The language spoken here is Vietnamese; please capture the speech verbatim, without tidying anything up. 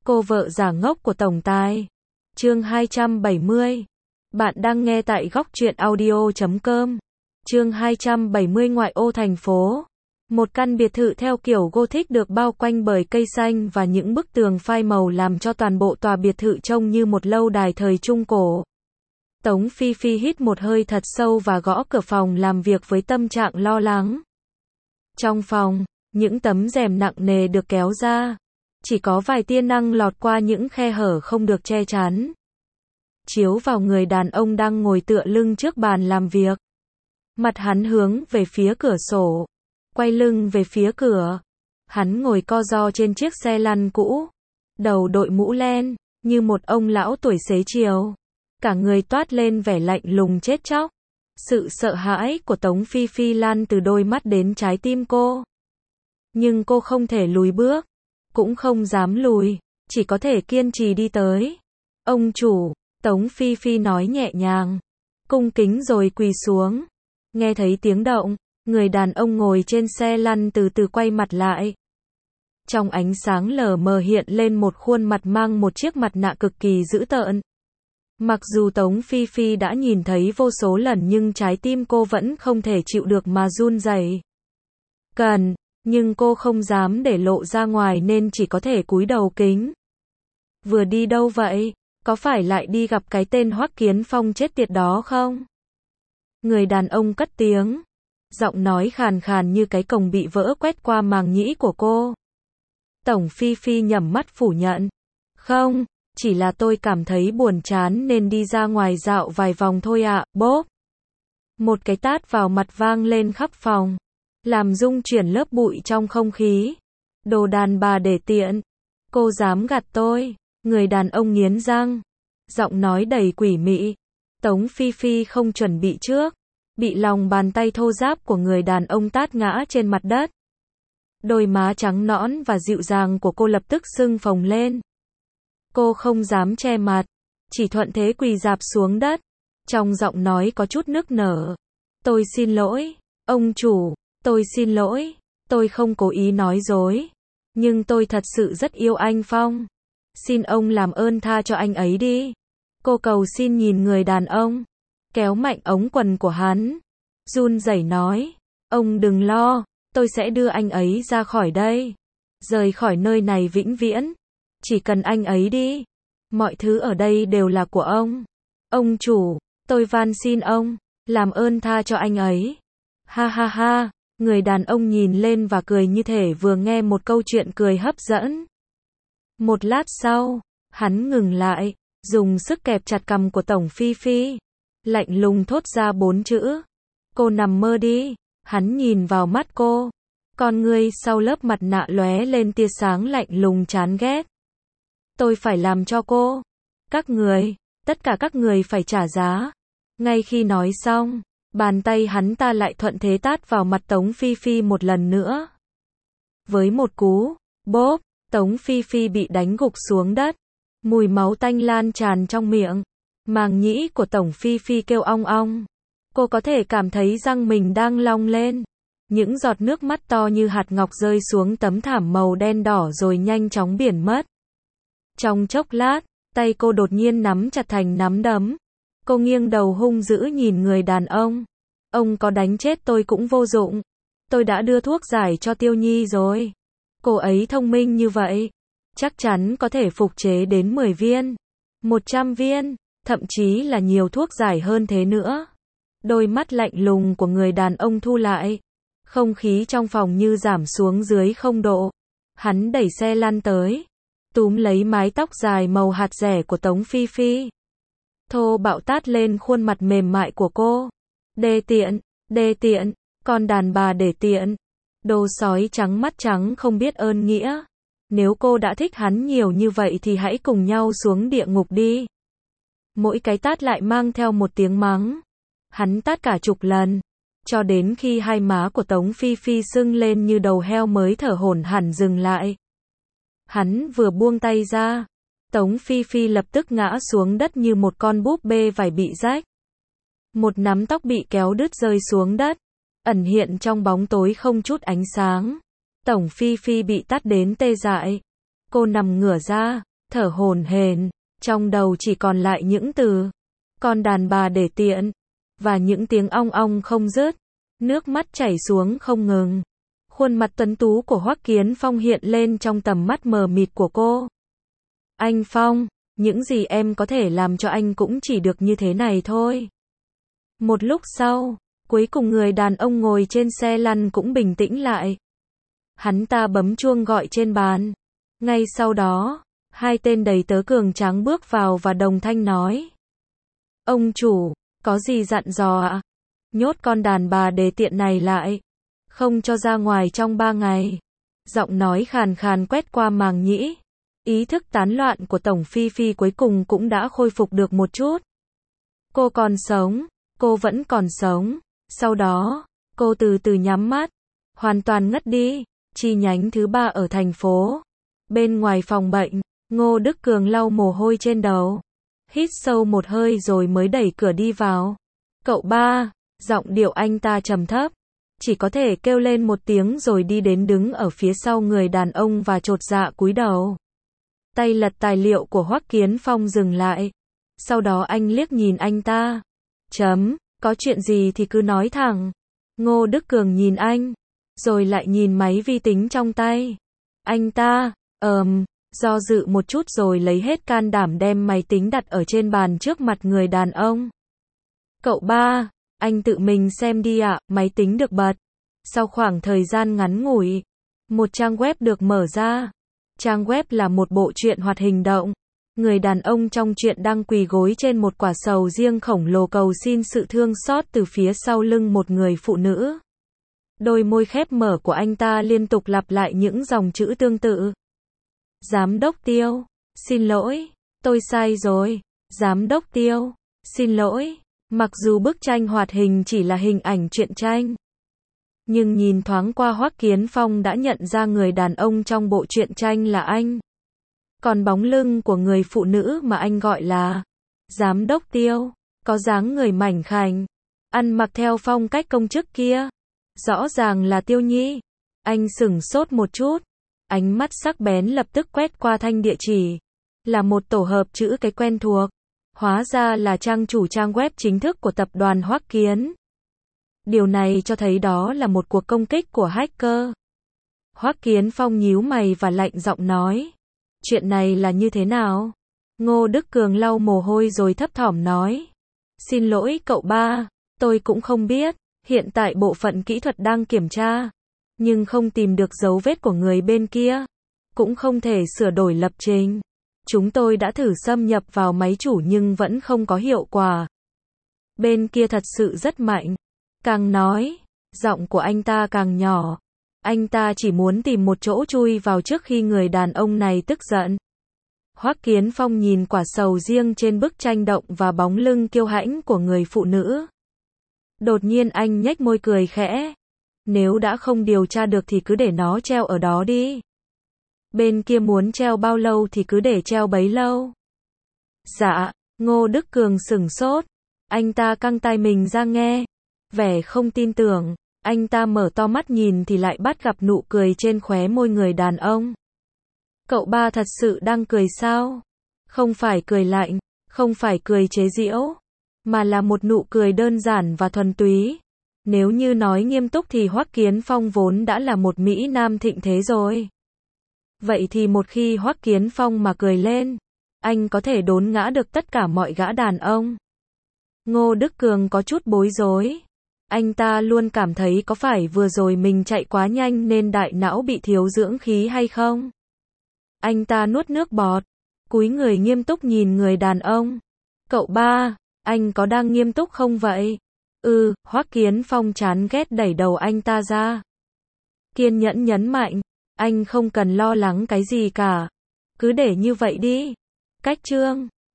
Cô vợ giả ngốc của tổng tài. Chương hai trăm bảy mươi. Bạn đang nghe tại góc truyện audio chấm com. Chương hai trăm bảy mươi ngoại ô thành phố. Một căn biệt thự theo kiểu Gothic được bao quanh bởi cây xanh và những bức tường phai màu làm cho toàn bộ tòa biệt thự trông như một lâu đài thời Trung Cổ. Tống Phi Phi hít một hơi thật sâu và gõ cửa phòng làm việc với tâm trạng lo lắng. Trong phòng, những tấm rèm nặng nề được kéo ra. Chỉ có vài tia năng lọt qua những khe hở không được che chắn. Chiếu vào người đàn ông đang ngồi tựa lưng trước bàn làm việc. Mặt hắn hướng về phía cửa sổ. Quay lưng về phía cửa. Hắn ngồi co ro trên chiếc xe lăn cũ. Đầu đội mũ len, như một ông lão tuổi xế chiều. Cả người toát lên vẻ lạnh lùng chết chóc. Sự sợ hãi của Tống Phi Phi lan từ đôi mắt đến trái tim cô. Nhưng cô không thể lùi bước. Cũng không dám lùi. Chỉ có thể kiên trì đi tới. Ông chủ, Tống Phi Phi nói nhẹ nhàng. Cung kính rồi quỳ xuống. Nghe thấy tiếng động, người đàn ông ngồi trên xe lăn từ từ quay mặt lại. Trong ánh sáng lờ mờ hiện lên một khuôn mặt mang một chiếc mặt nạ cực kỳ dữ tợn. Mặc dù Tống Phi Phi đã nhìn thấy vô số lần nhưng trái tim cô vẫn không thể chịu được mà run rẩy. Cần, nhưng cô không dám để lộ ra ngoài nên chỉ có thể cúi đầu kính. Vừa đi đâu vậy? Có phải lại đi gặp cái tên Hoắc Kiến Phong chết tiệt đó không? Người đàn ông cất tiếng. Giọng nói khàn khàn như cái cổng bị vỡ quét qua màng nhĩ của cô. Tổng Phi Phi nhắm mắt phủ nhận. Không, chỉ là tôi cảm thấy buồn chán nên đi ra ngoài dạo vài vòng thôi ạ, bốp. Một cái tát vào mặt vang lên khắp phòng. Làm rung chuyển lớp bụi trong không khí. Đồ đàn bà để tiện. Cô dám gạt tôi. Người đàn ông nghiến răng. Giọng nói đầy quỷ mị. Tống Phi Phi không chuẩn bị trước. Bị lòng bàn tay thô ráp của người đàn ông tát ngã trên mặt đất. Đôi má trắng nõn và dịu dàng của cô lập tức sưng phồng lên. Cô không dám che mặt. Chỉ thuận thế quỳ rạp xuống đất. Trong giọng nói có chút nức nở. Tôi xin lỗi. Ông chủ. Tôi xin lỗi. Tôi không cố ý nói dối. Nhưng tôi thật sự rất yêu anh Phong. Xin ông làm ơn tha cho anh ấy đi. Cô cầu xin nhìn người đàn ông. Kéo mạnh ống quần của hắn. Run rẩy nói. Ông đừng lo. Tôi sẽ đưa anh ấy ra khỏi đây. Rời khỏi nơi này vĩnh viễn. Chỉ cần anh ấy đi. Mọi thứ ở đây đều là của ông. Ông chủ. Tôi van xin ông. Làm ơn tha cho anh ấy. Ha ha ha. Người đàn ông nhìn lên và cười như thể vừa nghe một câu chuyện cười hấp dẫn. Một lát sau, hắn ngừng lại, dùng sức kẹp chặt cằm của Tổng Phi Phi. Lạnh lùng thốt ra bốn chữ. Cô nằm mơ đi. Hắn nhìn vào mắt cô. Con ngươi sau lớp mặt nạ lóe lên tia sáng lạnh lùng chán ghét. Tôi phải làm cho cô. Các người, tất cả các người phải trả giá. Ngay khi nói xong, bàn tay hắn ta lại thuận thế tát vào mặt Tống Phi Phi một lần nữa. Với một cú, bốp, Tống Phi Phi bị đánh gục xuống đất. Mùi máu tanh lan tràn trong miệng. Màng nhĩ của Tổng Phi Phi kêu ong ong. Cô có thể cảm thấy răng mình đang long lên. Những giọt nước mắt to như hạt ngọc rơi xuống tấm thảm màu đen đỏ rồi nhanh chóng biển mất. Trong chốc lát, tay cô đột nhiên nắm chặt thành nắm đấm. Cô nghiêng đầu hung dữ nhìn người đàn ông. Ông có đánh chết tôi cũng vô dụng. Tôi đã đưa thuốc giải cho Tiêu Nhi rồi. Cô ấy thông minh như vậy. Chắc chắn có thể phục chế đến mười viên. một trăm viên. Thậm chí là nhiều thuốc giải hơn thế nữa. Đôi mắt lạnh lùng của người đàn ông thu lại. Không khí trong phòng như giảm xuống dưới không độ. Hắn đẩy xe lăn tới. Túm lấy mái tóc dài màu hạt rẻ của Tống Phi Phi. Thô bạo tát lên khuôn mặt mềm mại của cô. Đê tiện, đê tiện, con đàn bà để tiện. Đồ sói trắng mắt trắng không biết ơn nghĩa. Nếu cô đã thích hắn nhiều như vậy thì hãy cùng nhau xuống địa ngục đi. Mỗi cái tát lại mang theo một tiếng mắng. Hắn tát cả chục lần. Cho đến khi hai má của Tống Phi Phi sưng lên như đầu heo mới thở hổn hển dừng lại. Hắn vừa buông tay ra. Tống Phi Phi lập tức ngã xuống đất như một con búp bê vải bị rách. Một nắm tóc bị kéo đứt rơi xuống đất. Ẩn hiện trong bóng tối không chút ánh sáng. Tổng Phi Phi bị tát đến tê dại. Cô nằm ngửa ra. thở hổn hển, trong đầu chỉ còn lại những từ, con đàn bà để tiện, và những tiếng ong ong không dứt, nước mắt chảy xuống không ngừng. Khuôn mặt tuấn tú của Hoắc Kiến Phong hiện lên trong tầm mắt mờ mịt của cô. Anh Phong, những gì em có thể làm cho anh cũng chỉ được như thế này thôi. Một lúc sau, cuối cùng người đàn ông ngồi trên xe lăn cũng bình tĩnh lại. Hắn ta bấm chuông gọi trên bàn. Ngay sau đó, hai tên đầy tớ cường tráng bước vào và đồng thanh nói. Ông chủ, có gì dặn dò ạ? Nhốt con đàn bà đề tiện này lại, không cho ra ngoài trong ba ngày. Giọng nói khàn khàn quét qua màng nhĩ. Ý thức tán loạn của Tổng Phi Phi cuối cùng cũng đã khôi phục được một chút. Cô còn sống, cô vẫn còn sống. Sau đó, cô từ từ nhắm mắt, hoàn toàn ngất đi. Chi nhánh thứ ba ở thành phố. Bên ngoài phòng bệnh, Ngô Đức Cường lau mồ hôi trên đầu. Hít sâu một hơi rồi mới đẩy cửa đi vào. Cậu ba, giọng điệu anh ta trầm thấp. Chỉ có thể kêu lên một tiếng rồi đi đến đứng ở phía sau người đàn ông và chột dạ cúi đầu. Tay lật tài liệu của Hoắc Kiến Phong dừng lại. Sau đó anh liếc nhìn anh ta. Chấm, có chuyện gì thì cứ nói thẳng. Ngô Đức Cường nhìn anh, rồi lại nhìn máy vi tính trong tay. Anh ta, ờm, do dự một chút rồi lấy hết can đảm đem máy tính đặt ở trên bàn trước mặt người đàn ông. Cậu ba, anh tự mình xem đi ạ. Máy tính được bật. Sau khoảng thời gian ngắn ngủi, một trang web được mở ra. Trang web là một bộ truyện hoạt hình động. Người đàn ông trong truyện đang quỳ gối trên một quả sầu riêng khổng lồ cầu xin sự thương xót từ phía sau lưng một người phụ nữ. Đôi môi khép mở của anh ta liên tục lặp lại những dòng chữ tương tự. Giám đốc Tiêu, xin lỗi, tôi sai rồi. Giám đốc Tiêu, xin lỗi. Mặc dù bức tranh hoạt hình chỉ là hình ảnh truyện tranh, nhưng nhìn thoáng qua Hoắc Kiến Phong đã nhận ra người đàn ông trong bộ truyện tranh là anh. Còn bóng lưng của người phụ nữ mà anh gọi là Giám đốc Tiêu, có dáng người mảnh khảnh, ăn mặc theo phong cách công chức kia. Rõ ràng là Tiêu Nhi. Anh sửng sốt một chút. Ánh mắt sắc bén lập tức quét qua thanh địa chỉ. Là một tổ hợp chữ cái quen thuộc. Hóa ra là trang chủ trang web chính thức của tập đoàn Hoắc Kiến. Điều này cho thấy đó là một cuộc công kích của hacker. Hoắc Kiến Phong nhíu mày và lạnh giọng nói. Chuyện này là như thế nào? Ngô Đức Cường lau mồ hôi rồi thấp thỏm nói. Xin lỗi cậu ba, tôi cũng không biết. Hiện tại bộ phận kỹ thuật đang kiểm tra, nhưng không tìm được dấu vết của người bên kia. Cũng không thể sửa đổi lập trình. Chúng tôi đã thử xâm nhập vào máy chủ nhưng vẫn không có hiệu quả. Bên kia thật sự rất mạnh. Càng nói, giọng của anh ta càng nhỏ. Anh ta chỉ muốn tìm một chỗ chui vào trước khi người đàn ông này tức giận. Hoắc Kiến Phong nhìn quả sầu riêng trên bức tranh động và bóng lưng kiêu hãnh của người phụ nữ. Đột nhiên anh nhếch môi cười khẽ. Nếu đã không điều tra được thì cứ để nó treo ở đó đi. Bên kia muốn treo bao lâu thì cứ để treo bấy lâu. Dạ, Ngô Đức Cường sửng sốt. Anh ta căng tai mình ra nghe. Vẻ không tin tưởng. Anh ta mở to mắt nhìn thì lại bắt gặp nụ cười trên khóe môi người đàn ông. Cậu ba thật sự đang cười sao? Không phải cười lạnh, không phải cười chế giễu, mà là một nụ cười đơn giản và thuần túy. Nếu như nói nghiêm túc thì Hoắc Kiến Phong vốn đã là một mỹ nam thịnh thế rồi. Vậy thì một khi Hoắc Kiến Phong mà cười lên, anh có thể đốn ngã được tất cả mọi gã đàn ông. Ngô Đức Cường có chút bối rối. Anh ta luôn cảm thấy có phải vừa rồi mình chạy quá nhanh nên đại não bị thiếu dưỡng khí hay không? Anh ta nuốt nước bọt, cúi người nghiêm túc nhìn người đàn ông. Cậu ba, anh có đang nghiêm túc không vậy? Ừ, Hoắc Kiến Phong chán ghét đẩy đầu anh ta ra. Kiên nhẫn nhấn mạnh, anh không cần lo lắng cái gì cả. Cứ để như vậy đi. Cách chương